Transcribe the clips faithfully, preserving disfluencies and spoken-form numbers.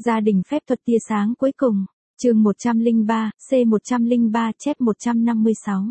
Gia đình phép thuật tia sáng cuối cùng, chương một trăm lẻ ba, C một trăm lẻ ba chép một trăm năm mươi sáu.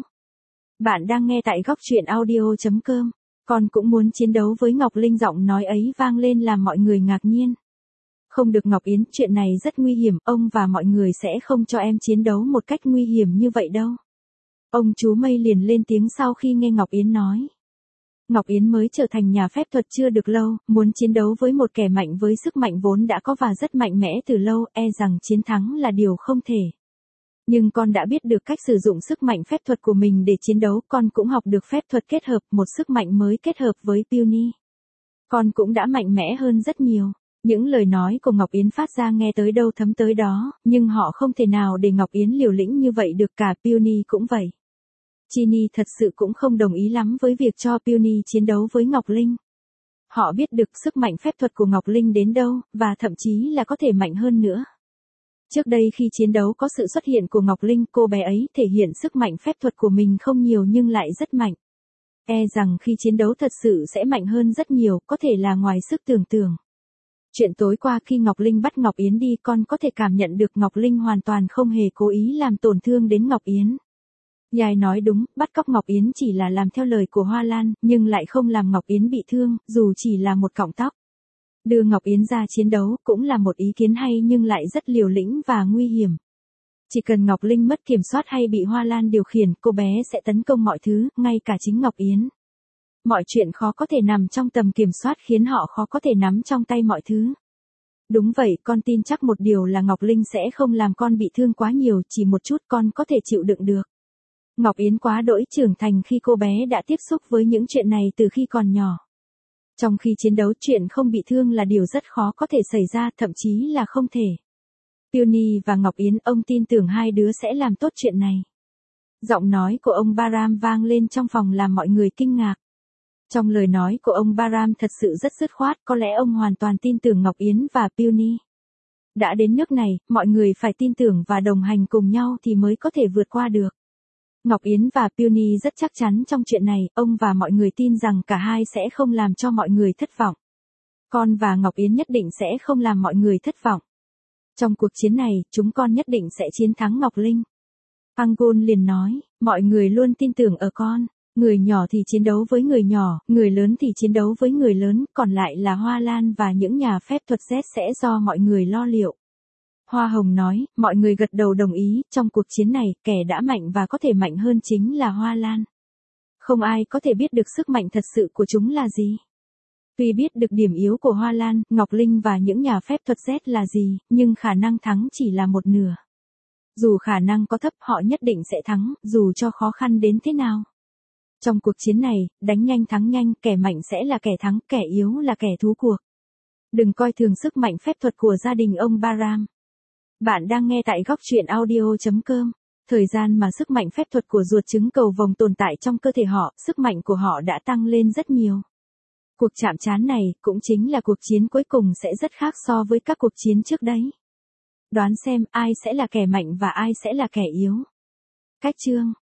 Bạn đang nghe tại góc truyện audio chấm com. Con cũng muốn chiến đấu với Ngọc Linh, giọng nói ấy vang lên làm mọi người ngạc nhiên. Không được Ngọc Yến, chuyện này rất nguy hiểm, ông và mọi người sẽ không cho em chiến đấu một cách nguy hiểm như vậy đâu. Ông chú Mây liền lên tiếng sau khi nghe Ngọc Yến nói. Ngọc Yến mới trở thành nhà phép thuật chưa được lâu, muốn chiến đấu với một kẻ mạnh với sức mạnh vốn đã có và rất mạnh mẽ từ lâu, e rằng chiến thắng là điều không thể. Nhưng con đã biết được cách sử dụng sức mạnh phép thuật của mình để chiến đấu, con cũng học được phép thuật kết hợp, một sức mạnh mới kết hợp với Peony. Con cũng đã mạnh mẽ hơn rất nhiều. Những lời nói của Ngọc Yến phát ra nghe tới đâu thấm tới đó, nhưng họ không thể nào để Ngọc Yến liều lĩnh như vậy được, cả Peony cũng vậy. Ginny thật sự cũng không đồng ý lắm với việc cho Peony chiến đấu với Ngọc Linh. Họ biết được sức mạnh phép thuật của Ngọc Linh đến đâu, và thậm chí là có thể mạnh hơn nữa. Trước đây khi chiến đấu có sự xuất hiện của Ngọc Linh, cô bé ấy thể hiện sức mạnh phép thuật của mình không nhiều nhưng lại rất mạnh. E rằng khi chiến đấu thật sự sẽ mạnh hơn rất nhiều, có thể là ngoài sức tưởng tượng. Chuyện tối qua khi Ngọc Linh bắt Ngọc Yến đi, con có thể cảm nhận được Ngọc Linh hoàn toàn không hề cố ý làm tổn thương đến Ngọc Yến. Yai nói đúng, bắt cóc Ngọc Yến chỉ là làm theo lời của Hoa Lan, nhưng lại không làm Ngọc Yến bị thương, dù chỉ là một cọng tóc. Đưa Ngọc Yến ra chiến đấu cũng là một ý kiến hay nhưng lại rất liều lĩnh và nguy hiểm. Chỉ cần Ngọc Linh mất kiểm soát hay bị Hoa Lan điều khiển, cô bé sẽ tấn công mọi thứ, ngay cả chính Ngọc Yến. Mọi chuyện khó có thể nằm trong tầm kiểm soát khiến họ khó có thể nắm trong tay mọi thứ. Đúng vậy, con tin chắc một điều là Ngọc Linh sẽ không làm con bị thương quá nhiều, chỉ một chút con có thể chịu đựng được. Ngọc Yến quá đỗi trưởng thành khi cô bé đã tiếp xúc với những chuyện này từ khi còn nhỏ. Trong khi chiến đấu, chuyện không bị thương là điều rất khó có thể xảy ra, thậm chí là không thể. Peony và Ngọc Yến, ông tin tưởng hai đứa sẽ làm tốt chuyện này. Giọng nói của ông Baram vang lên trong phòng làm mọi người kinh ngạc. Trong lời nói của ông Baram thật sự rất dứt khoát, có lẽ ông hoàn toàn tin tưởng Ngọc Yến và Peony. Đã đến nước này, mọi người phải tin tưởng và đồng hành cùng nhau thì mới có thể vượt qua được. Ngọc Yến và Peony rất chắc chắn trong chuyện này, ông và mọi người tin rằng cả hai sẽ không làm cho mọi người thất vọng. Con và Ngọc Yến nhất định sẽ không làm mọi người thất vọng. Trong cuộc chiến này, chúng con nhất định sẽ chiến thắng Ngọc Linh. Angol liền nói, mọi người luôn tin tưởng ở con. Người nhỏ thì chiến đấu với người nhỏ, người lớn thì chiến đấu với người lớn, còn lại là Hoa Lan và những nhà phép thuật Z sẽ do mọi người lo liệu. Hoa Hồng nói, mọi người gật đầu đồng ý, trong cuộc chiến này, kẻ đã mạnh và có thể mạnh hơn chính là Hoa Lan. Không ai có thể biết được sức mạnh thật sự của chúng là gì. Tuy biết được điểm yếu của Hoa Lan, Ngọc Linh và những nhà phép thuật Z là gì, nhưng khả năng thắng chỉ là một nửa. Dù khả năng có thấp, họ nhất định sẽ thắng, dù cho khó khăn đến thế nào. Trong cuộc chiến này, đánh nhanh thắng nhanh, kẻ mạnh sẽ là kẻ thắng, kẻ yếu là kẻ thua cuộc. Đừng coi thường sức mạnh phép thuật của gia đình ông Baram. Bạn đang nghe tại góc truyện audio chấm com. Thời gian mà sức mạnh phép thuật của ruột trứng cầu vồng tồn tại trong cơ thể họ, sức mạnh của họ đã tăng lên rất nhiều. Cuộc chạm trán này cũng chính là cuộc chiến cuối cùng sẽ rất khác so với các cuộc chiến trước đấy. Đoán xem ai sẽ là kẻ mạnh và ai sẽ là kẻ yếu. Cách chương